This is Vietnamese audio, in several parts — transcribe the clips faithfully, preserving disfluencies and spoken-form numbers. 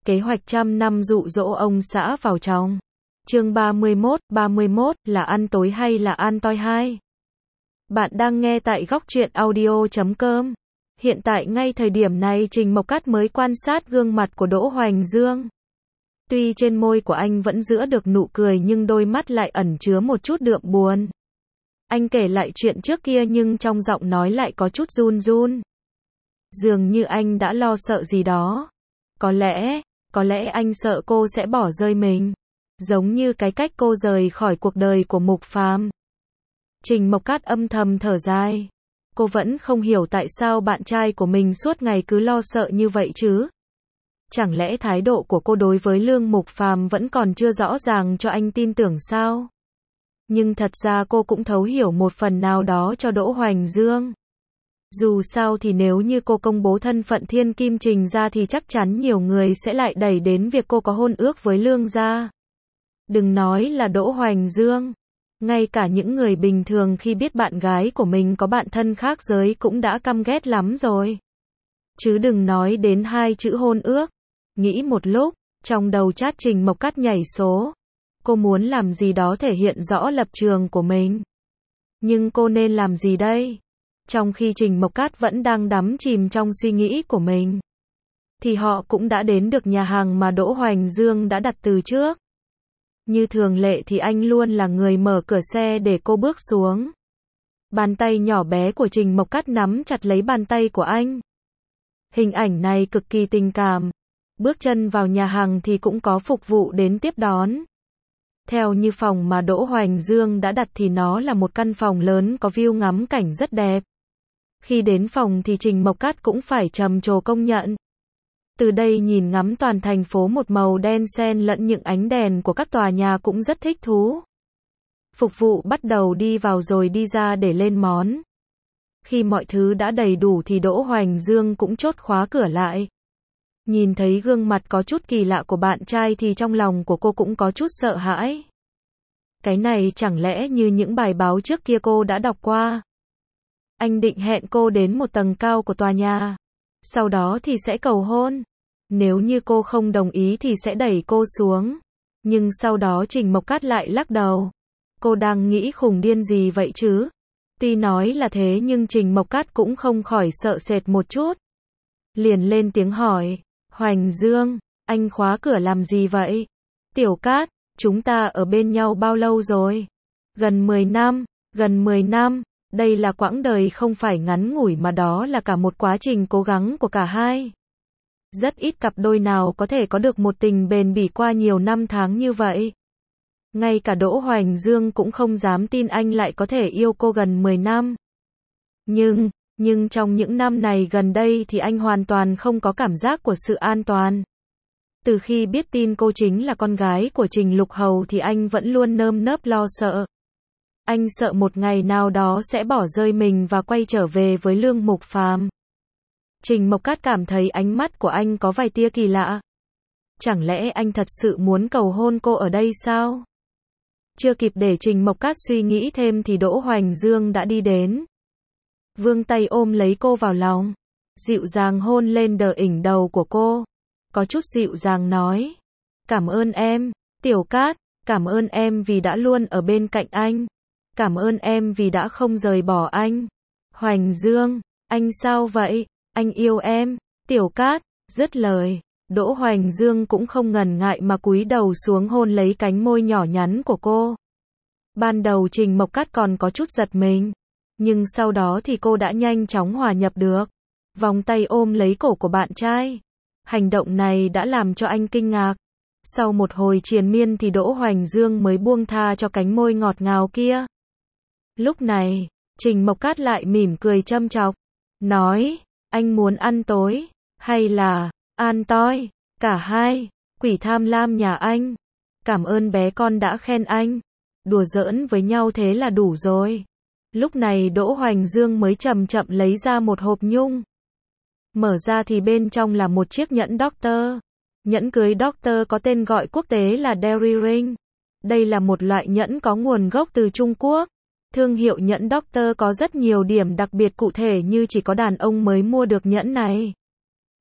Kế hoạch trăm năm dụ dỗ ông xã vào trong. Chương ba mươi mốt, ba mươi mốt, là ăn tối hay là ăn toi hai? Bạn đang nghe tại góc truyện audio chấm com. Hiện tại ngay thời điểm này Trình Mộc Cát mới quan sát gương mặt của Đỗ Hoành Dương. Tuy trên môi của anh vẫn giữ được nụ cười nhưng đôi mắt lại ẩn chứa một chút đượm buồn. Anh kể lại chuyện trước kia nhưng trong giọng nói lại có chút run run. Dường như anh đã lo sợ gì đó. Có lẽ, có lẽ anh sợ cô sẽ bỏ rơi mình. Giống như cái cách cô rời khỏi cuộc đời của Mục Phàm. Trình Mộc Cát âm thầm thở dài. Cô vẫn không hiểu tại sao bạn trai của mình suốt ngày cứ lo sợ như vậy chứ. Chẳng lẽ thái độ của cô đối với Lương Mục Phàm vẫn còn chưa rõ ràng cho anh tin tưởng sao? Nhưng thật ra cô cũng thấu hiểu một phần nào đó cho Đỗ Hoành Dương. Dù sao thì nếu như cô công bố thân phận thiên kim Trình ra thì chắc chắn nhiều người sẽ lại đẩy đến việc cô có hôn ước với Lương gia. Đừng nói là Đỗ Hoành Dương. Ngay cả những người bình thường khi biết bạn gái của mình có bạn thân khác giới cũng đã căm ghét lắm rồi. Chứ đừng nói đến hai chữ hôn ước. Nghĩ một lúc, trong đầu chat Trình Mộc Cát nhảy số. Cô muốn làm gì đó thể hiện rõ lập trường của mình. Nhưng cô nên làm gì đây? Trong khi Trình Mộc Cát vẫn đang đắm chìm trong suy nghĩ của mình, thì họ cũng đã đến được nhà hàng mà Đỗ Hoành Dương đã đặt từ trước. Như thường lệ thì anh luôn là người mở cửa xe để cô bước xuống. Bàn tay nhỏ bé của Trình Mộc Cát nắm chặt lấy bàn tay của anh. Hình ảnh này cực kỳ tình cảm. Bước chân vào nhà hàng thì cũng có phục vụ đến tiếp đón. Theo như phòng mà Đỗ Hoành Dương đã đặt thì nó là một căn phòng lớn có view ngắm cảnh rất đẹp. Khi đến phòng thì Trình Mộc Cát cũng phải trầm trồ công nhận. Từ đây nhìn ngắm toàn thành phố một màu đen xen lẫn những ánh đèn của các tòa nhà cũng rất thích thú. Phục vụ bắt đầu đi vào rồi đi ra để lên món. Khi mọi thứ đã đầy đủ thì Đỗ Hoành Dương cũng chốt khóa cửa lại. Nhìn thấy gương mặt có chút kỳ lạ của bạn trai thì trong lòng của cô cũng có chút sợ hãi. Cái này chẳng lẽ như những bài báo trước kia cô đã đọc qua. Anh định hẹn cô đến một tầng cao của tòa nhà. Sau đó thì sẽ cầu hôn. Nếu như cô không đồng ý thì sẽ đẩy cô xuống. Nhưng sau đó Trình Mộc Cát lại lắc đầu. Cô đang nghĩ khùng điên gì vậy chứ? Tuy nói là thế nhưng Trình Mộc Cát cũng không khỏi sợ sệt một chút. Liền lên tiếng hỏi. Hoành Dương, anh khóa cửa làm gì vậy? Tiểu Cát, chúng ta ở bên nhau bao lâu rồi? Gần mười năm, gần mười năm. Đây là quãng đời không phải ngắn ngủi mà đó là cả một quá trình cố gắng của cả hai. Rất ít cặp đôi nào có thể có được một tình bền bỉ qua nhiều năm tháng như vậy. Ngay cả Đỗ Hoành Dương cũng không dám tin anh lại có thể yêu cô gần mười năm. Nhưng, nhưng trong những năm này gần đây thì anh hoàn toàn không có cảm giác của sự an toàn. Từ khi biết tin cô chính là con gái của Trình Lục Hầu thì anh vẫn luôn nơm nớp lo sợ. Anh sợ một ngày nào đó sẽ bỏ rơi mình và quay trở về với Lương Mục Phàm. Trình Mộc Cát cảm thấy ánh mắt của anh có vài tia kỳ lạ. Chẳng lẽ anh thật sự muốn cầu hôn cô ở đây sao? Chưa kịp để Trình Mộc Cát suy nghĩ thêm thì Đỗ Hoành Dương đã đi đến. Vươn tay ôm lấy cô vào lòng. Dịu dàng hôn lên đờ ỉnh đầu của cô. Có chút dịu dàng nói. Cảm ơn em, Tiểu Cát. Cảm ơn em vì đã luôn ở bên cạnh anh. Cảm ơn em vì đã không rời bỏ anh. Hoành Dương, anh sao vậy? Anh yêu em. Tiểu Cát, dứt lời. Đỗ Hoành Dương cũng không ngần ngại mà cúi đầu xuống hôn lấy cánh môi nhỏ nhắn của cô. Ban đầu Trình Mộc Cát còn có chút giật mình. Nhưng sau đó thì cô đã nhanh chóng hòa nhập được. Vòng tay ôm lấy cổ của bạn trai. Hành động này đã làm cho anh kinh ngạc. Sau một hồi triền miên thì Đỗ Hoành Dương mới buông tha cho cánh môi ngọt ngào kia. Lúc này, Trình Mộc Cát lại mỉm cười châm chọc. Nói, anh muốn ăn tối, hay là, ăn toi, cả hai, quỷ tham lam nhà anh. Cảm ơn bé con đã khen anh. Đùa giỡn với nhau thế là đủ rồi. Lúc này Đỗ Hoành Dương mới chậm chậm lấy ra một hộp nhung. Mở ra thì bên trong là một chiếc nhẫn Doctor. Nhẫn cưới Doctor có tên gọi quốc tế là Derry Ring. Đây là một loại nhẫn có nguồn gốc từ Trung Quốc. Thương hiệu nhẫn Doctor có rất nhiều điểm đặc biệt cụ thể như chỉ có đàn ông mới mua được nhẫn này.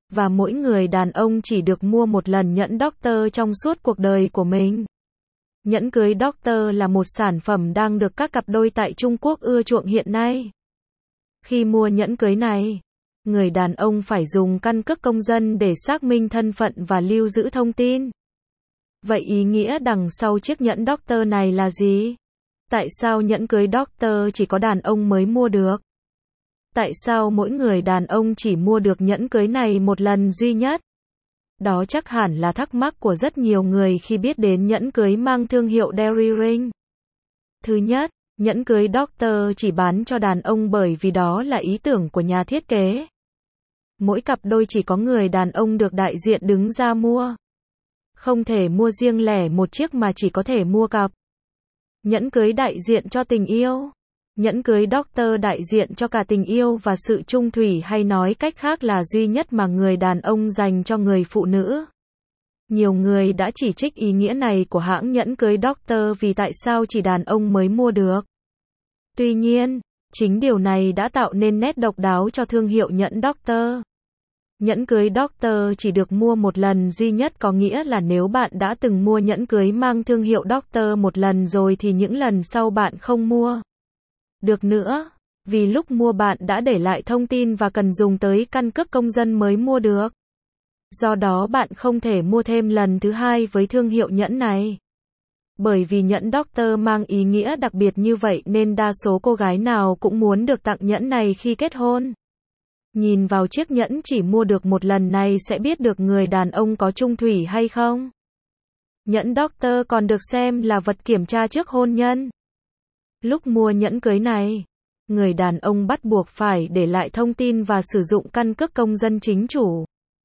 Và mỗi người đàn ông chỉ được mua một lần nhẫn Doctor trong suốt cuộc đời của mình. Nhẫn cưới Doctor là một sản phẩm đang được các cặp đôi tại Trung Quốc ưa chuộng hiện nay. Khi mua nhẫn cưới này, người đàn ông phải dùng căn cước công dân để xác minh thân phận và lưu giữ thông tin. Vậy ý nghĩa đằng sau chiếc nhẫn Doctor này là gì? Tại sao nhẫn cưới Doctor chỉ có đàn ông mới mua được? Tại sao mỗi người đàn ông chỉ mua được nhẫn cưới này một lần duy nhất? Đó chắc hẳn là thắc mắc của rất nhiều người khi biết đến nhẫn cưới mang thương hiệu Dairy Ring. Thứ nhất, nhẫn cưới Doctor chỉ bán cho đàn ông bởi vì đó là ý tưởng của nhà thiết kế. Mỗi cặp đôi chỉ có người đàn ông được đại diện đứng ra mua. Không thể mua riêng lẻ một chiếc mà chỉ có thể mua cặp. Nhẫn cưới đại diện cho tình yêu. Nhẫn cưới Doctor đại diện cho cả tình yêu và sự chung thủy, hay nói cách khác là duy nhất mà người đàn ông dành cho người phụ nữ. Nhiều người đã chỉ trích ý nghĩa này của hãng nhẫn cưới Doctor vì tại sao chỉ đàn ông mới mua được. Tuy nhiên, chính điều này đã tạo nên nét độc đáo cho thương hiệu nhẫn Doctor. Nhẫn cưới Doctor chỉ được mua một lần duy nhất có nghĩa là nếu bạn đã từng mua nhẫn cưới mang thương hiệu Doctor một lần rồi thì những lần sau bạn không mua được nữa, vì lúc mua bạn đã để lại thông tin và cần dùng tới căn cước công dân mới mua được. Do đó bạn không thể mua thêm lần thứ hai với thương hiệu nhẫn này. Bởi vì nhẫn Doctor mang ý nghĩa đặc biệt như vậy nên đa số cô gái nào cũng muốn được tặng nhẫn này khi kết hôn. Nhìn vào chiếc nhẫn chỉ mua được một lần này sẽ biết được người đàn ông có chung thủy hay không. Nhẫn Doctor còn được xem là vật kiểm tra trước hôn nhân. Lúc mua nhẫn cưới này, người đàn ông bắt buộc phải để lại thông tin và sử dụng căn cước công dân chính chủ.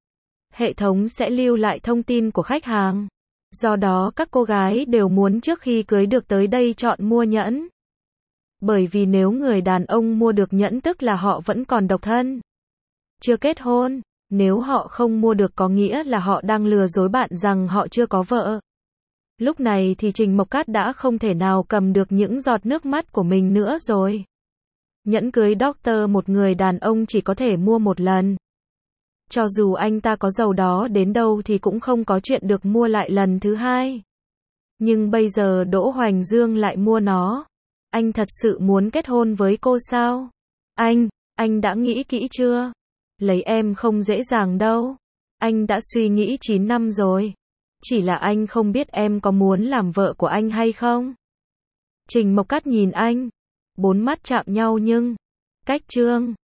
Hệ thống sẽ lưu lại thông tin của khách hàng. Do đó các cô gái đều muốn trước khi cưới được tới đây chọn mua nhẫn. Bởi vì nếu người đàn ông mua được nhẫn tức là họ vẫn còn độc thân, chưa kết hôn. Nếu họ không mua được có nghĩa là họ đang lừa dối bạn rằng họ chưa có vợ. Lúc này thì Trình Mộc Cát đã không thể nào cầm được những giọt nước mắt của mình nữa rồi. Nhẫn cưới Doctor một người đàn ông chỉ có thể mua một lần. Cho dù anh ta có giàu đó đến đâu thì cũng không có chuyện được mua lại lần thứ hai. Nhưng bây giờ Đỗ Hoành Dương lại mua nó. Anh thật sự muốn kết hôn với cô sao? Anh, anh đã nghĩ kỹ chưa? Lấy em không dễ dàng đâu. Anh đã suy nghĩ chín năm rồi. Chỉ là anh không biết em có muốn làm vợ của anh hay không? Trình Mộc Cát nhìn anh. Bốn mắt chạm nhau nhưng cách chương